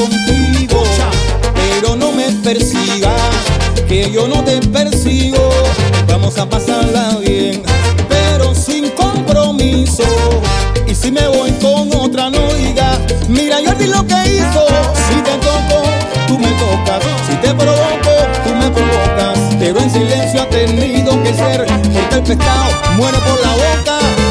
contigo, pero no me persigas, que yo no te persigo. Vamos a pasarla bien, pero sin compromiso. Y si me voy con otra, no digas, mira Jordi lo que hizo. Si te toco, tú me tocas, si te provoco, tú me provocas. Pero en silencio ha tenido que ser, porque el pescado muere por la boca.